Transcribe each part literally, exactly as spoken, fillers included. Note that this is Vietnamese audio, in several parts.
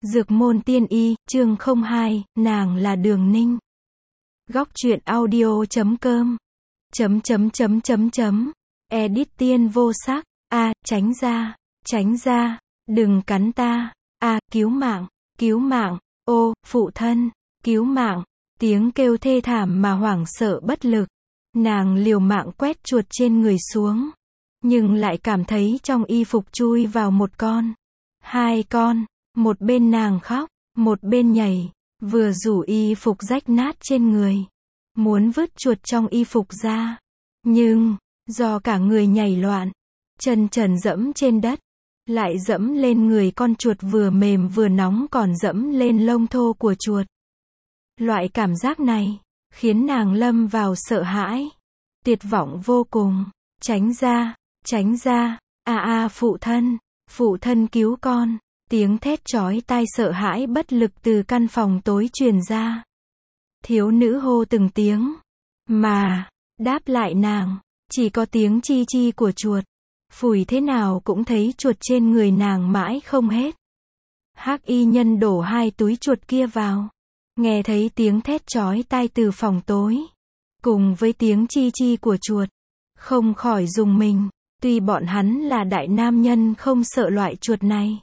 Dược môn tiên y, chương không hai, nàng là Đường Ninh. Góc truyện audio chấm com. Chấm chấm chấm chấm chấm. Edit Tiên Vô Sắc. A, tránh ra, tránh ra, đừng cắn ta. A, cứu mạng, cứu mạng. Ô, phụ thân, cứu mạng. Tiếng kêu thê thảm mà hoảng sợ bất lực. Nàng liều mạng quét chuột trên người xuống, nhưng lại cảm thấy trong y phục chui vào một con, hai con. Một bên nàng khóc, một bên nhảy, vừa rủ y phục rách nát trên người, muốn vứt chuột trong y phục ra. Nhưng, do cả người nhảy loạn, chân trần dẫm trên đất, lại dẫm lên người con chuột vừa mềm vừa nóng còn dẫm lên lông thô của chuột. Loại cảm giác này, khiến nàng lâm vào sợ hãi, tuyệt vọng vô cùng. Tránh ra, tránh ra, a a phụ thân, phụ thân cứu con. Tiếng thét chói tai sợ hãi bất lực từ căn phòng tối truyền ra. Thiếu nữ hô từng tiếng, mà, đáp lại nàng, chỉ có tiếng chi chi của chuột. Phủi thế nào cũng thấy chuột trên người nàng mãi không hết. Hắc y nhân đổ hai túi chuột kia vào. Nghe thấy tiếng thét chói tai từ phòng tối, cùng với tiếng chi chi của chuột, không khỏi rùng mình. Tuy bọn hắn là đại nam nhân không sợ loại chuột này,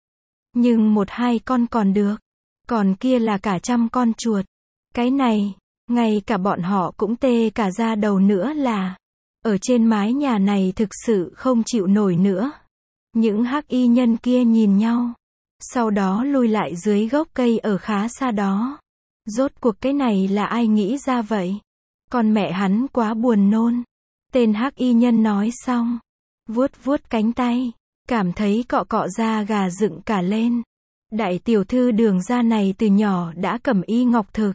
nhưng một hai con còn được, còn kia là cả trăm con chuột. Cái này, ngay cả bọn họ cũng tê cả da đầu nữa là. Ở trên mái nhà này thực sự không chịu nổi nữa. Những hắc y nhân kia nhìn nhau, sau đó lui lại dưới gốc cây ở khá xa đó. Rốt cuộc cái này là ai nghĩ ra vậy? Con mẹ hắn quá buồn nôn. Tên hắc y nhân nói xong, vuốt vuốt cánh tay, cảm thấy cọ cọ da gà dựng cả lên. Đại tiểu thư Đường gia này từ nhỏ đã cầm y ngọc thực.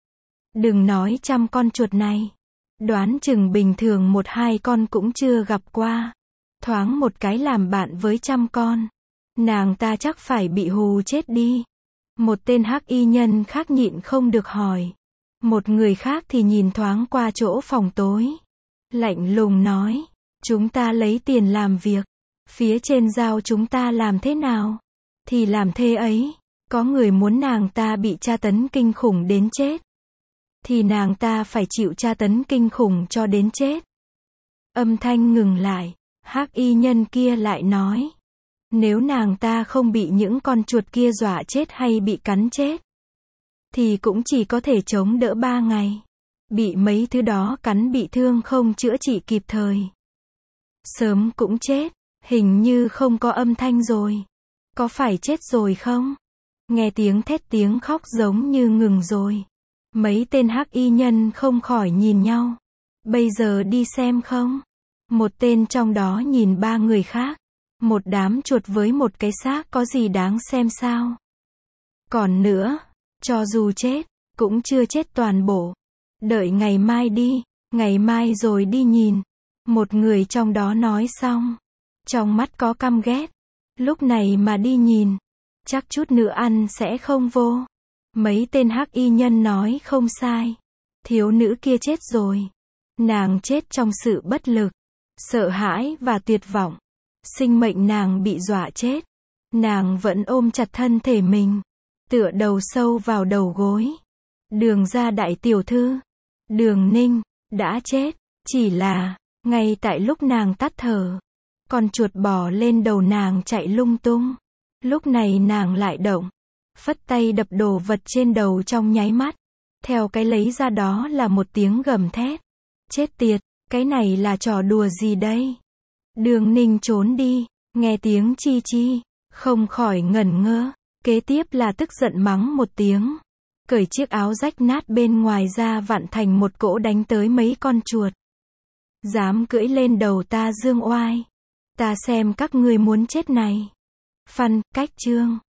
Đừng nói trăm con chuột này, đoán chừng bình thường một hai con cũng chưa gặp qua. Thoáng một cái làm bạn với trăm con, nàng ta chắc phải bị hù chết đi. Một tên hắc y nhân khác nhịn không được hỏi. Một người khác thì nhìn thoáng qua chỗ phòng tối, lạnh lùng nói, chúng ta lấy tiền làm việc. Phía trên giao chúng ta làm thế nào, thì làm thế ấy. Có người muốn nàng ta bị tra tấn kinh khủng đến chết, thì nàng ta phải chịu tra tấn kinh khủng cho đến chết. Âm thanh ngừng lại, hắc y nhân kia lại nói, nếu nàng ta không bị những con chuột kia dọa chết hay bị cắn chết, thì cũng chỉ có thể chống đỡ ba ngày. Bị mấy thứ đó cắn bị thương không chữa trị kịp thời, sớm cũng chết. Hình như không có âm thanh rồi. Có phải chết rồi không? Nghe tiếng thét tiếng khóc giống như ngừng rồi. Mấy tên hắc y nhân không khỏi nhìn nhau. Bây giờ đi xem không? Một tên trong đó nhìn ba người khác. Một đám chuột với một cái xác có gì đáng xem sao? Còn nữa, cho dù chết, cũng chưa chết toàn bộ. Đợi ngày mai đi, ngày mai rồi đi nhìn. Một người trong đó nói xong, trong mắt có căm ghét. Lúc này mà đi nhìn, chắc chút nữa ăn sẽ không vô. Mấy tên hắc y nhân nói không sai. Thiếu nữ kia chết rồi. Nàng chết trong sự bất lực, sợ hãi và tuyệt vọng. Sinh mệnh nàng bị dọa chết. Nàng vẫn ôm chặt thân thể mình, tựa đầu sâu vào đầu gối. Đường gia đại tiểu thư, Đường Ninh, đã chết. Chỉ là, ngay tại lúc nàng tắt thở, con chuột bò lên đầu nàng chạy lung tung. Lúc này nàng lại động, phất tay đập đồ vật trên đầu trong nháy mắt. Theo cái lấy ra đó là một tiếng gầm thét. Chết tiệt, cái này là trò đùa gì đây? Đường Ninh trốn đi, nghe tiếng chi chi, không khỏi ngẩn ngơ. Kế tiếp là tức giận mắng một tiếng, cởi chiếc áo rách nát bên ngoài ra vặn thành một cỗ đánh tới mấy con chuột. Dám cưỡi lên đầu ta dương oai, ta xem các ngươi muốn chết này. Phân, cách chương.